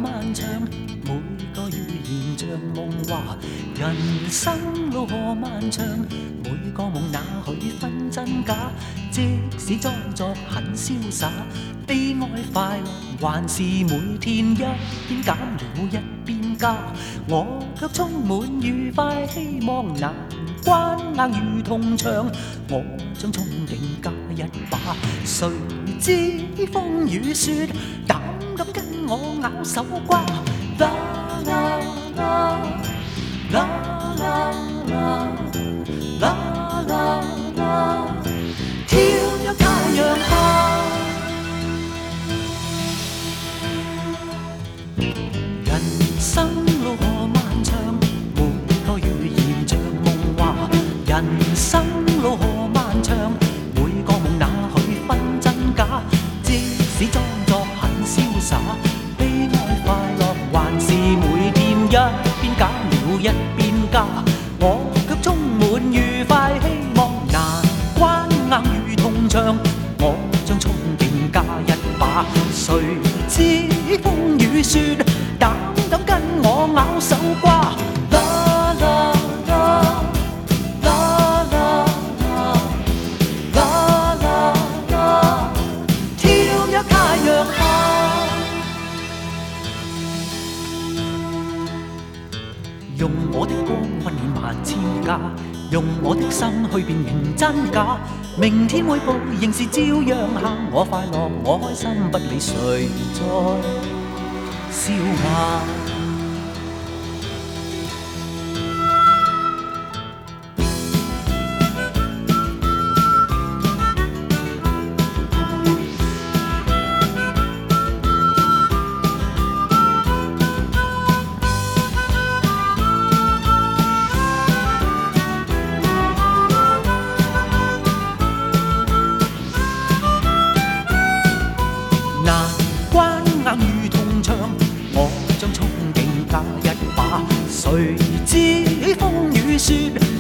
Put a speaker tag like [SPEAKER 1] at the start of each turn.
[SPEAKER 1] 漫長，每個語言像夢話。人生路何漫長，每個夢哪許分真假？即使裝作很瀟灑，悲哀快樂還是每天一邊減了一邊加。我卻充滿愉快希望，難關硬如銅牆，我將憧憬加一把。誰知風雨雪，膽敢跟我咬手瓜。啦啦啦啦啦啦啦啦啦，跳躍太陽下。人生路何漫長，每個語言像夢話。人生路何漫長，每個夢哪許分真假？即使裝作很瀟灑，悲哀快樂還是每天一邊減了一邊加。我卻充滿愉快希望，難關硬如銅牆，我將憧憬加一把。誰知風雨雪，膽敢跟我咬手瓜。啦啦啦啦啦啦啦啦，跳躍太陽下。用我的光溫暖萬千家，用我的心去辨認真假。明天會報仍是照樣行，我快樂我開心，不理誰在笑罵。難關硬如銅牆，我將憧憬加一把。誰知風雨雪，